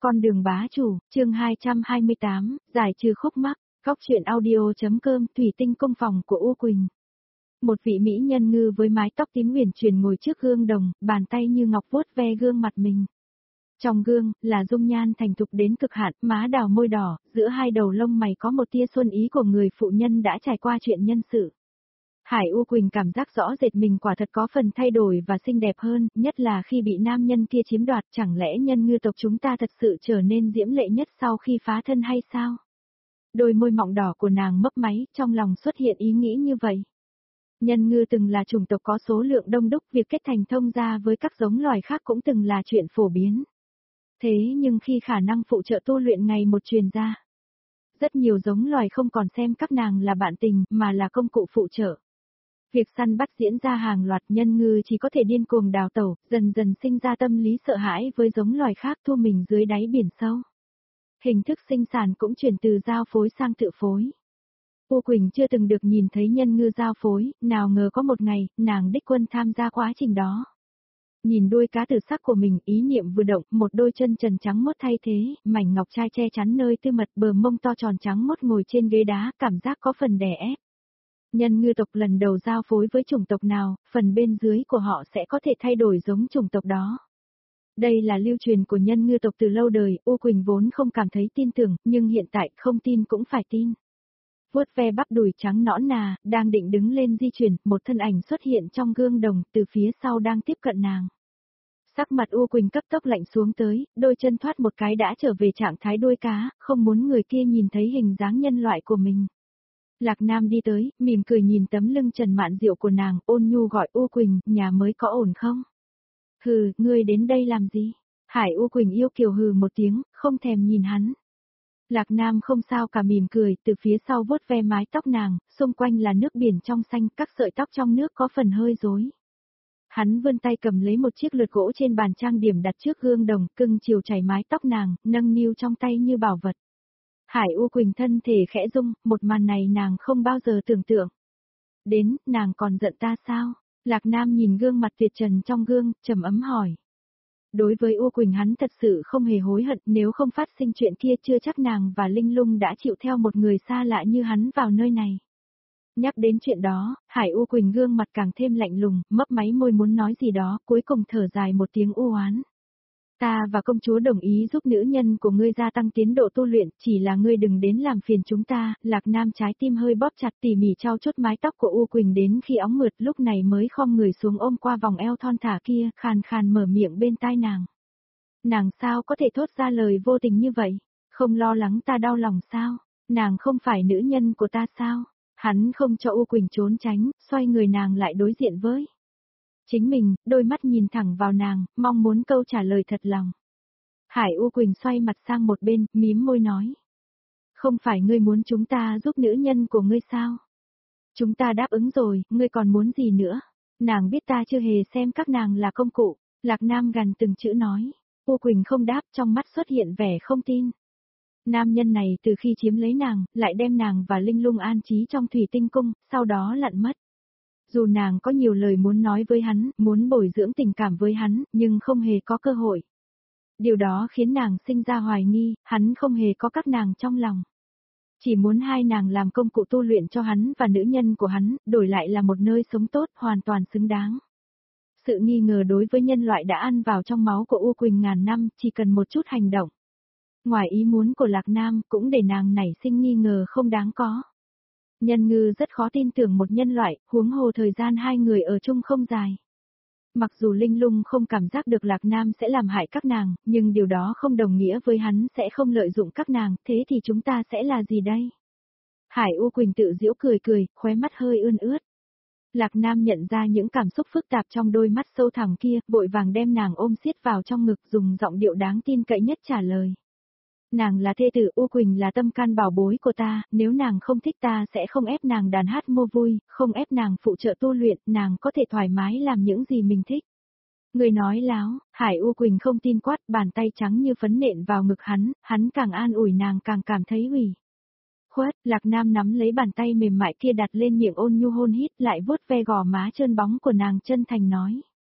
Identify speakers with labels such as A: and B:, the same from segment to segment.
A: Con đường bá chủ, chương 228, giải trừ khúc mắc, góc truyện audio.com, thủy tinh công phòng của U Quỳnh. Một vị mỹ nhân ngư với mái tóc tím huyền truyền ngồi trước gương đồng, bàn tay như ngọc vuốt ve gương mặt mình. Trong gương, là dung nhan thành thục đến cực hạn, má đào môi đỏ, giữa hai đầu lông mày có một tia xuân ý của người phụ nhân đã trải qua chuyện nhân sự. Hải U Quỳnh cảm giác rõ rệt mình quả thật có phần thay đổi và xinh đẹp hơn, nhất là khi bị nam nhân kia chiếm đoạt, chẳng lẽ nhân ngư tộc chúng ta thật sự trở nên diễm lệ nhất sau khi phá thân hay sao? Đôi môi mọng đỏ của nàng mấp máy, trong lòng xuất hiện ý nghĩ như vậy. Nhân ngư từng là chủng tộc có số lượng đông đúc, việc kết thành thông gia với các giống loài khác cũng từng là chuyện phổ biến. Thế nhưng khi khả năng phụ trợ tu luyện ngày một truyền ra, rất nhiều giống loài không còn xem các nàng là bạn tình mà là công cụ phụ trợ. Việc săn bắt diễn ra hàng loạt, nhân ngư chỉ có thể điên cuồng đào tẩu, dần dần sinh ra tâm lý sợ hãi với giống loài khác thu mình dưới đáy biển sâu. Hình thức sinh sản cũng chuyển từ giao phối sang tự phối. U Quỳnh chưa từng được nhìn thấy nhân ngư giao phối, nào ngờ có một ngày, nàng đích quân tham gia quá trình đó. Nhìn đuôi cá tử sắc của mình, ý niệm vừa động, một đôi chân trần trắng mốt thay thế, mảnh ngọc trai che chắn nơi tư mật, bờ mông to tròn trắng mốt ngồi trên ghế đá, cảm giác có phần đè ép. Nhân ngư tộc lần đầu giao phối với chủng tộc nào, phần bên dưới của họ sẽ có thể thay đổi giống chủng tộc đó. Đây là lưu truyền của nhân ngư tộc từ lâu đời, U Quỳnh vốn không cảm thấy tin tưởng, nhưng hiện tại không tin cũng phải tin. Vuốt ve bắp đùi trắng nõn nà, đang định đứng lên di chuyển, một thân ảnh xuất hiện trong gương đồng, từ phía sau đang tiếp cận nàng. Sắc mặt U Quỳnh cấp tốc lạnh xuống tới, đôi chân thoát một cái đã trở về trạng thái đuôi cá, không muốn người kia nhìn thấy hình dáng nhân loại của mình. Lạc Nam đi tới, mỉm cười nhìn tấm lưng trần mạn diệu của nàng, ôn nhu gọi U Quỳnh, nhà mới có ổn không? Hừ, ngươi đến đây làm gì? Hải U Quỳnh yêu kiều hừ một tiếng, không thèm nhìn hắn. Lạc Nam không sao cả mỉm cười, từ phía sau vuốt ve mái tóc nàng, xung quanh là nước biển trong xanh, các sợi tóc trong nước có phần hơi rối. Hắn vươn tay cầm lấy một chiếc lược gỗ trên bàn trang điểm đặt trước gương đồng, cưng chiều chảy mái tóc nàng, nâng niu trong tay như bảo vật. Hải U Quỳnh thân thể khẽ rung, một màn này nàng không bao giờ tưởng tượng. Đến, nàng còn giận ta sao? Lạc Nam nhìn gương mặt tuyệt trần trong gương, trầm ấm hỏi. Đối với U Quỳnh hắn thật sự không hề hối hận, nếu không phát sinh chuyện kia chưa chắc nàng và Linh Lung đã chịu theo một người xa lạ như hắn vào nơi này. Nhắc đến chuyện đó, Hải U Quỳnh gương mặt càng thêm lạnh lùng, mấp máy môi muốn nói gì đó, cuối cùng thở dài một tiếng u oán. Ta và công chúa đồng ý giúp nữ nhân của ngươi gia tăng tiến độ tu luyện, chỉ là ngươi đừng đến làm phiền chúng ta. Lạc Nam trái tim hơi bóp chặt, tỉ mỉ trao chuốt mái tóc của U Quỳnh đến khi óng mượt, lúc này mới khom người xuống ôm qua vòng eo thon thả kia, khàn khàn mở miệng bên tai nàng. Nàng sao có thể thốt ra lời vô tình như vậy? Không lo lắng ta đau lòng sao? Nàng không phải nữ nhân của ta sao? Hắn không cho U Quỳnh trốn tránh, xoay người nàng lại đối diện với chính mình, đôi mắt nhìn thẳng vào nàng, mong muốn câu trả lời thật lòng. Hải U Quỳnh xoay mặt sang một bên, mím môi nói. Không phải ngươi muốn chúng ta giúp nữ nhân của ngươi sao? Chúng ta đáp ứng rồi, ngươi còn muốn gì nữa? Nàng biết ta chưa hề xem các nàng là công cụ. Lạc Nam gằn từng chữ nói. U Quỳnh không đáp, trong mắt xuất hiện vẻ không tin. Nam nhân này từ khi chiếm lấy nàng, lại đem nàng và Linh Lung an trí trong thủy tinh cung, sau đó lặn mất. Dù nàng có nhiều lời muốn nói với hắn, muốn bồi dưỡng tình cảm với hắn, nhưng không hề có cơ hội. Điều đó khiến nàng sinh ra hoài nghi, hắn không hề có các nàng trong lòng. Chỉ muốn hai nàng làm công cụ tu luyện cho hắn và nữ nhân của hắn, đổi lại là một nơi sống tốt, hoàn toàn xứng đáng. Sự nghi ngờ đối với nhân loại đã ăn vào trong máu của U Quỳnh ngàn năm, chỉ cần một chút hành động. Ngoài ý muốn của Lạc Nam, cũng để nàng nảy sinh nghi ngờ không đáng có. Nhân ngư rất khó tin tưởng một nhân loại, huống hồ thời gian hai người ở chung không dài. Mặc dù Linh Lung không cảm giác được Lạc Nam sẽ làm hại các nàng, nhưng điều đó không đồng nghĩa với hắn sẽ không lợi dụng các nàng, thế thì chúng ta sẽ là gì đây? Hải U Quỳnh tự giễu cười cười, khóe mắt hơi ươn ướt. Lạc Nam nhận ra những cảm xúc phức tạp trong đôi mắt sâu thẳm kia, vội vàng đem nàng ôm siết vào trong ngực, dùng giọng điệu đáng tin cậy nhất trả lời. Nàng là thê tử, U Quỳnh là tâm can bảo bối của ta, nếu nàng không thích ta sẽ không ép nàng đàn hát mua vui, không ép nàng phụ trợ tu luyện, nàng có thể thoải mái làm những gì mình thích. Người nói láo, Hải U Quỳnh không tin quát, bàn tay trắng như phấn nện vào ngực hắn càng an ủi nàng càng cảm thấy ủy khuất. Lạc Nam nắm lấy bàn tay mềm mại kia đặt lên miệng ôn nhu hôn hít, lại vuốt ve gò má trơn bóng của nàng chân thành nói.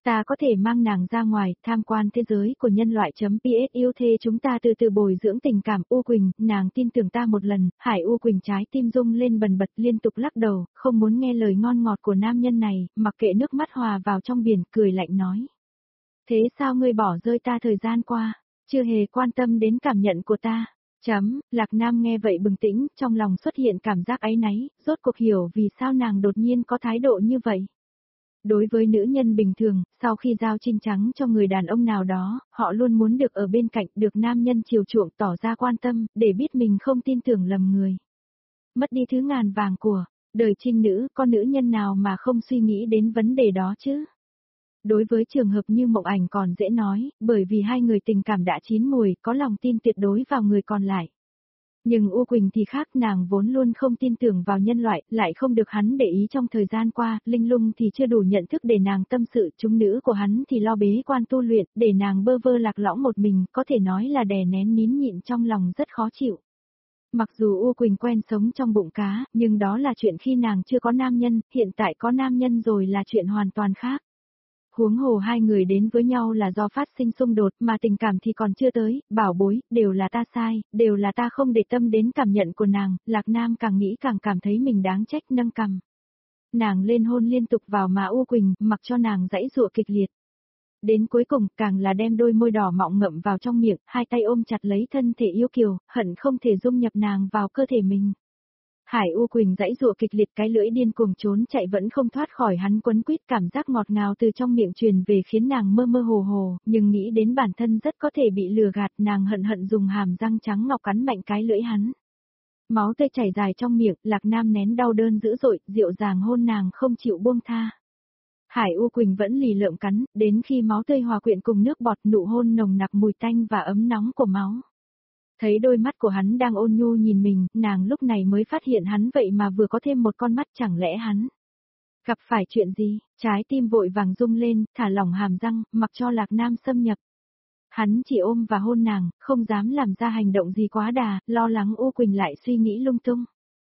A: Ta có thể mang nàng ra ngoài, tham quan thế giới của nhân loại.ps yêu thê chúng ta từ từ bồi dưỡng tình cảm. U Quỳnh, nàng tin tưởng ta một lần. Hải U Quỳnh trái tim rung lên bần bật liên tục lắc đầu, không muốn nghe lời ngon ngọt của nam nhân này, mặc kệ nước mắt hòa vào trong biển, cười lạnh nói. Thế sao ngươi bỏ rơi ta thời gian qua, chưa hề quan tâm đến cảm nhận của ta? Lạc Nam nghe vậy bừng tỉnh, trong lòng xuất hiện cảm giác áy náy, rốt cuộc hiểu vì sao nàng đột nhiên có thái độ như vậy. Đối với nữ nhân bình thường, sau khi giao trinh trắng cho người đàn ông nào đó, họ luôn muốn được ở bên cạnh, được nam nhân chiều chuộng tỏ ra quan tâm, để biết mình không tin tưởng lầm người. Mất đi thứ ngàn vàng của đời trinh nữ, con nữ nhân nào mà không suy nghĩ đến vấn đề đó chứ? Đối với trường hợp như Mộng Ảnh còn dễ nói, bởi vì hai người tình cảm đã chín mùi, có lòng tin tuyệt đối vào người còn lại. Nhưng U Quỳnh thì khác, nàng vốn luôn không tin tưởng vào nhân loại, lại không được hắn để ý trong thời gian qua, Linh Lung thì chưa đủ nhận thức để nàng tâm sự, chúng nữ của hắn thì lo bế quan tu luyện, để nàng bơ vơ lạc lõng một mình, có thể nói là đè nén nín nhịn trong lòng rất khó chịu. Mặc dù U Quỳnh quen sống trong bụng cá, nhưng đó là chuyện khi nàng chưa có nam nhân, hiện tại có nam nhân rồi là chuyện hoàn toàn khác. Huống hồ hai người đến với nhau là do phát sinh xung đột mà tình cảm thì còn chưa tới, bảo bối, đều là ta sai, đều là ta không để tâm đến cảm nhận của nàng. Lạc Nam càng nghĩ càng cảm thấy mình đáng trách, nâng cằm. Nàng lên hôn liên tục vào má U Quỳnh, mặc cho nàng giãy giụa kịch liệt. Đến cuối cùng, càng là đem đôi môi đỏ mọng ngậm vào trong miệng, hai tay ôm chặt lấy thân thể yêu kiều, hận không thể dung nhập nàng vào cơ thể mình. Hải U Quỳnh giãy giụa kịch liệt, cái lưỡi điên cuồng trốn chạy vẫn không thoát khỏi hắn quấn quýt, cảm giác ngọt ngào từ trong miệng truyền về khiến nàng mơ mơ hồ hồ, nhưng nghĩ đến bản thân rất có thể bị lừa gạt, nàng hận hận dùng hàm răng trắng ngọc cắn mạnh cái lưỡi hắn. Máu tươi chảy dài trong miệng, Lạc Nam nén đau đớn dữ dội, dịu dàng hôn nàng không chịu buông tha. Hải U Quỳnh vẫn lì lợm cắn, đến khi máu tươi hòa quyện cùng nước bọt, nụ hôn nồng nặc mùi tanh và ấm nóng của máu. Thấy đôi mắt của hắn đang ôn nhu nhìn mình, nàng lúc này mới phát hiện hắn vậy mà vừa có thêm một con mắt, chẳng lẽ hắn gặp phải chuyện gì? Trái tim vội vàng rung lên, thả lỏng hàm răng, mặc cho Lạc Nam xâm nhập. Hắn chỉ ôm và hôn nàng, không dám làm ra hành động gì quá đà, lo lắng U Quỳnh lại suy nghĩ lung tung.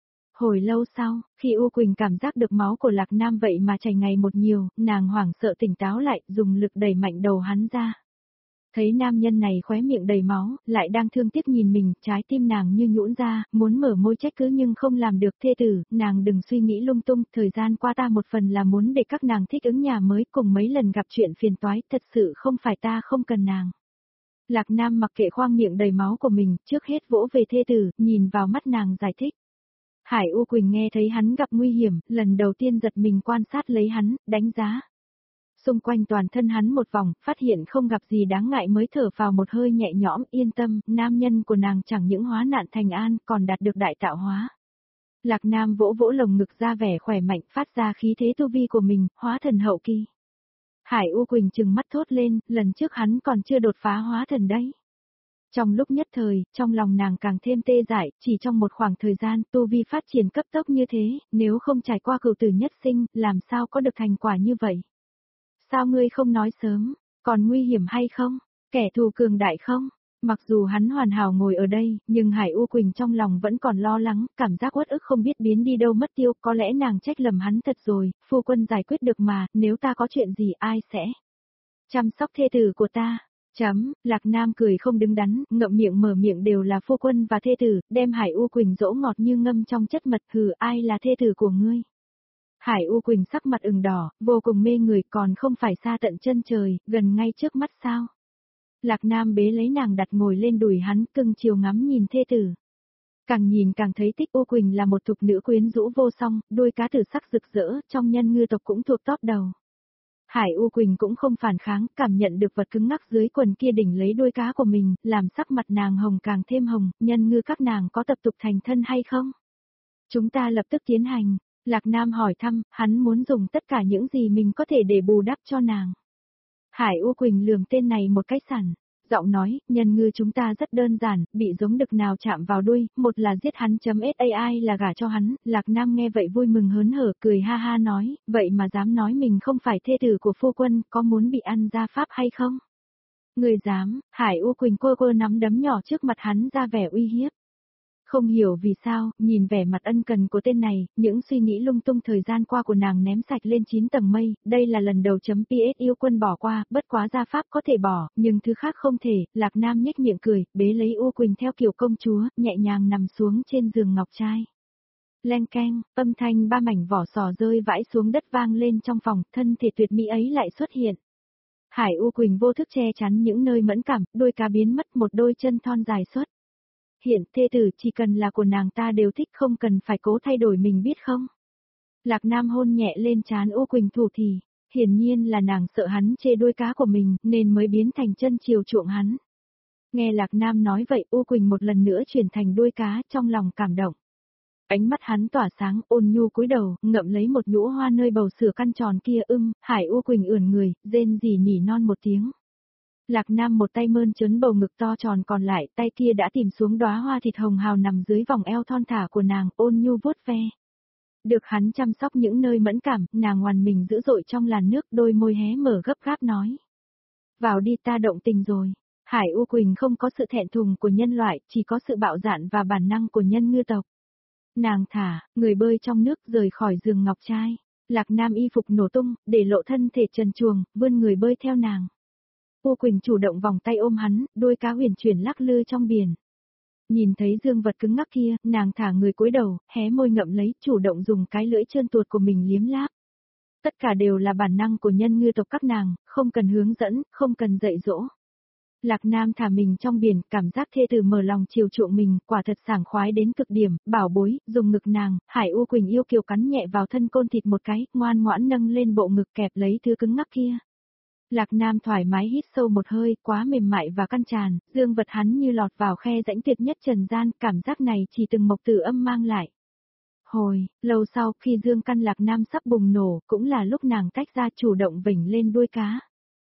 A: Hồi lâu sau, khi U Quỳnh cảm giác được máu của Lạc Nam vậy mà chảy ngày một nhiều, nàng hoảng sợ tỉnh táo lại, dùng lực đẩy mạnh đầu hắn ra. Thấy nam nhân này khóe miệng đầy máu, lại đang thương tiếc nhìn mình, trái tim nàng như nhũn ra, muốn mở môi trách cứ nhưng không làm được. Thê tử, nàng đừng suy nghĩ lung tung, thời gian qua ta một phần là muốn để các nàng thích ứng nhà mới, cùng mấy lần gặp chuyện phiền toái, thật sự không phải ta không cần nàng. Lạc Nam mặc kệ khoang miệng đầy máu của mình, trước hết vỗ về thê tử, nhìn vào mắt nàng giải thích. Hải U Quỳnh nghe thấy hắn gặp nguy hiểm, lần đầu tiên giật mình quan sát lấy hắn, đánh giá xung quanh toàn thân hắn một vòng, phát hiện không gặp gì đáng ngại mới thở vào một hơi nhẹ nhõm, yên tâm, nam nhân của nàng chẳng những hóa nạn thành an, còn đạt được đại tạo hóa. Lạc Nam vỗ vỗ lồng ngực ra vẻ khỏe mạnh, phát ra khí thế tu vi của mình, hóa thần hậu kỳ. Hải U Quỳnh trừng mắt thốt lên, lần trước hắn còn chưa đột phá hóa thần đấy. Trong lúc nhất thời, trong lòng nàng càng thêm tê dại, chỉ trong một khoảng thời gian tu vi phát triển cấp tốc như thế, nếu không trải qua cửu tử nhất sinh, làm sao có được thành quả như vậy? Sao ngươi không nói sớm, còn nguy hiểm hay không? Kẻ thù cường đại không? Mặc dù hắn hoàn hảo ngồi ở đây, nhưng Hải U Quỳnh trong lòng vẫn còn lo lắng, cảm giác uất ức không biết biến đi đâu mất tiêu, có lẽ nàng trách lầm hắn thật rồi, phu quân giải quyết được mà, nếu ta có chuyện gì ai sẽ chăm sóc thê tử của ta? Lạc Nam cười không đứng đắn, ngậm miệng mở miệng đều là phu quân và thê tử, đem Hải U Quỳnh dỗ ngọt như ngâm trong chất mật, hừ, ai là thê tử của ngươi? Hải U Quỳnh sắc mặt ửng đỏ, vô cùng mê người, còn không phải xa tận chân trời, gần ngay trước mắt sao? Lạc Nam bế lấy nàng đặt ngồi lên đùi hắn, cưng chiều ngắm nhìn thê tử. Càng nhìn càng thấy Tích U Quỳnh là một thục nữ quyến rũ vô song, đôi cá tử sắc rực rỡ, trong nhân ngư tộc cũng thuộc top đầu. Hải U Quỳnh cũng không phản kháng, cảm nhận được vật cứng ngắc dưới quần kia đỉnh lấy đuôi cá của mình, làm sắc mặt nàng hồng càng thêm hồng, nhân ngư các nàng có tập tục thành thân hay không? Chúng ta lập tức tiến hành. Lạc Nam hỏi thăm, hắn muốn dùng tất cả những gì mình có thể để bù đắp cho nàng. Hải U Quỳnh lườm tên này một cái sẵn, giọng nói, nhân ngư chúng ta rất đơn giản, bị giống đực nào chạm vào đuôi, một là giết hắn .sai là gả cho hắn. Lạc Nam nghe vậy vui mừng hớn hở, cười ha ha nói, vậy mà dám nói mình không phải thê tử của phu quân, có muốn bị ăn gia pháp hay không? Người dám? Hải U Quỳnh quơ quơ nắm đấm nhỏ trước mặt hắn ra vẻ uy hiếp. Không hiểu vì sao, nhìn vẻ mặt ân cần của tên này, những suy nghĩ lung tung thời gian qua của nàng ném sạch lên 9 tầng mây, đây là lần đầu .ps yêu quân bỏ qua, bất quá gia pháp có thể bỏ, nhưng thứ khác không thể, Lạc Nam nhếch miệng cười, bế lấy U Quỳnh theo kiểu công chúa, nhẹ nhàng nằm xuống trên giường ngọc trai. Leng keng, âm thanh ba mảnh vỏ sò rơi vãi xuống đất vang lên trong phòng, thân thể tuyệt mỹ ấy lại xuất hiện. Hải U Quỳnh vô thức che chắn những nơi mẫn cảm, đôi cá biến mất một đôi chân thon dài xuất. Hiện thê tử chỉ cần là của nàng ta đều thích không cần phải cố thay đổi mình biết không. Lạc Nam hôn nhẹ lên trán U Quỳnh thủ thì, hiển nhiên là nàng sợ hắn chê đôi cá của mình nên mới biến thành chân chiều chuộng hắn. Nghe Lạc Nam nói vậy U Quỳnh một lần nữa chuyển thành đuôi cá trong lòng cảm động. Ánh mắt hắn tỏa sáng ôn nhu cúi đầu, ngậm lấy một nhũ hoa nơi bầu sữa căn tròn kia Hải U Quỳnh ưỡn người, rên rỉ nỉ non một tiếng. Lạc Nam một tay mơn trớn bầu ngực to tròn còn lại, tay kia đã tìm xuống đóa hoa thịt hồng hào nằm dưới vòng eo thon thả của nàng, ôn nhu vuốt ve. Được hắn chăm sóc những nơi mẫn cảm, nàng ngoằn mình dữ dội trong làn nước, đôi môi hé mở gấp gáp nói. Vào đi ta động tình rồi. Hải U Quỳnh không có sự thẹn thùng của nhân loại, chỉ có sự bạo dạn và bản năng của nhân ngư tộc. Nàng thả, người bơi trong nước rời khỏi giường ngọc trai. Lạc Nam y phục nổ tung, để lộ thân thể trần truồng, vươn người bơi theo nàng. U Quỳnh chủ động vòng tay ôm hắn, đôi cá huyền chuyển lắc lư trong biển. Nhìn thấy dương vật cứng ngắc kia, nàng thả người cúi đầu, hé môi ngậm lấy, chủ động dùng cái lưỡi trơn tuột của mình liếm láp. Tất cả đều là bản năng của nhân ngư tộc các nàng, không cần hướng dẫn, không cần dạy dỗ. Lạc Nam thả mình trong biển, cảm giác thê tử mở lòng chiều chuộng mình, quả thật sảng khoái đến cực điểm, bảo bối, dùng ngực nàng, Hải U Quỳnh yêu kiều cắn nhẹ vào thân côn thịt một cái, ngoan ngoãn nâng lên bộ ngực kẹp lấy thứ cứng ngắc kia. Lạc Nam thoải mái hít sâu một hơi, quá mềm mại và căn tràn, dương vật hắn như lọt vào khe rãnh tuyệt nhất trần gian, cảm giác này chỉ từng mộc tử âm mang lại. Hồi, lâu sau khi dương căn Lạc Nam sắp bùng nổ, cũng là lúc nàng tách ra chủ động vểnh lên đuôi cá.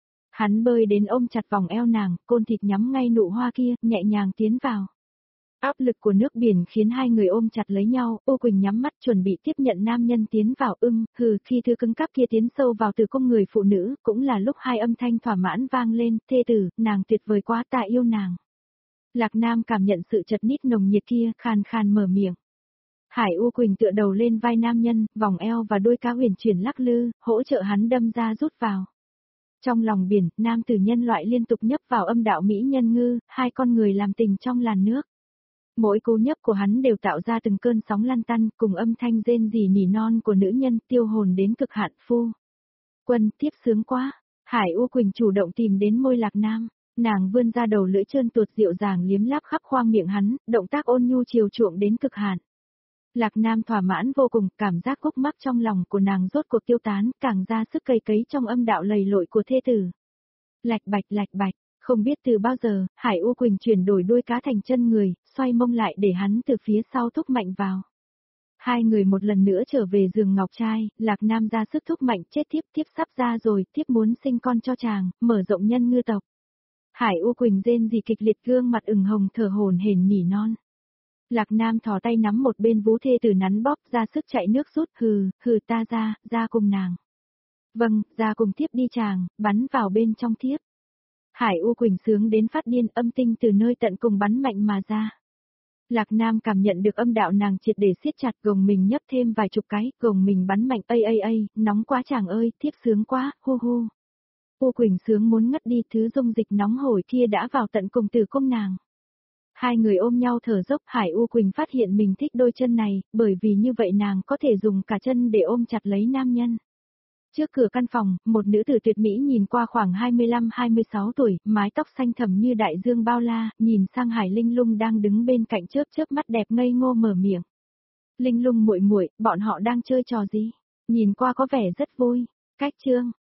A: Hắn bơi đến ôm chặt vòng eo nàng, côn thịt nhắm ngay nụ hoa kia, nhẹ nhàng tiến vào. Áp lực của nước biển khiến hai người ôm chặt lấy nhau, U Quỳnh nhắm mắt chuẩn bị tiếp nhận nam nhân tiến vào khi thứ cứng cáp kia tiến sâu vào tử cung người phụ nữ, cũng là lúc hai âm thanh thỏa mãn vang lên, thê tử, nàng tuyệt vời quá ta yêu nàng. Lạc Nam cảm nhận sự chật nít nồng nhiệt kia, khàn khàn mở miệng. Hải U Quỳnh tựa đầu lên vai nam nhân, vòng eo và đôi cá huyền chuyển lắc lư, hỗ trợ hắn đâm ra rút vào. Trong lòng biển, nam tử nhân loại liên tục nhấp vào âm đạo mỹ nhân ngư, hai con người làm tình trong làn nước. Mỗi cú nhấp của hắn đều tạo ra từng cơn sóng lăn tăn, cùng âm thanh rên rỉ nỉ non của nữ nhân tiêu hồn đến cực hạn phu. Quân tiếp sướng quá, Hải U Quỳnh chủ động tìm đến môi Lạc Nam, nàng vươn ra đầu lưỡi trơn tuột dịu dàng liếm láp khắp khoang miệng hắn, động tác ôn nhu chiều chuộng đến cực hạn. Lạc Nam thỏa mãn vô cùng, cảm giác khúc mắc trong lòng của nàng rốt cuộc tiêu tán, càng ra sức cày cấy trong âm đạo lầy lội của thê tử. Lạch bạch, không biết từ bao giờ, Hải U Quỳnh chuyển đổi đuôi cá thành chân người, xoay mông lại để hắn từ phía sau thúc mạnh vào. Hai người một lần nữa trở về giường ngọc trai, Lạc Nam ra sức thúc mạnh chết tiếp sắp ra rồi, tiếp muốn sinh con cho chàng, mở rộng nhân ngư tộc. Hải U Quỳnh rên rỉ kịch liệt gương mặt ửng hồng thở hổn hển nỉ non. Lạc Nam thò tay nắm một bên vú thê tử nắn bóp ra sức chạy nước rút hừ ta ra cùng nàng. Vâng, ra cùng tiếp đi chàng, bắn vào bên trong thiếp. Hải U Quỳnh sướng đến phát điên âm tinh từ nơi tận cùng bắn mạnh mà ra. Lạc Nam cảm nhận được âm đạo nàng triệt để siết chặt gồng mình nhấp thêm vài chục cái, gồng mình bắn mạnh nóng quá chàng ơi, thiếp sướng quá, hu. U Quỳnh sướng muốn ngất đi thứ dung dịch nóng hổi kia đã vào tận cùng tử cung nàng. Hai người ôm nhau thở dốc Hải U Quỳnh phát hiện mình thích đôi chân này, bởi vì như vậy nàng có thể dùng cả chân để ôm chặt lấy nam nhân. Trước cửa căn phòng, một nữ tử tuyệt mỹ nhìn qua khoảng 25-26 tuổi, mái tóc xanh thẳm như đại dương bao la, nhìn sang Hải Linh Lung đang đứng bên cạnh chớp mắt đẹp ngây ngô mở miệng. Linh Lung muội muội, bọn họ đang chơi trò gì? Nhìn qua có vẻ rất vui. Cách chương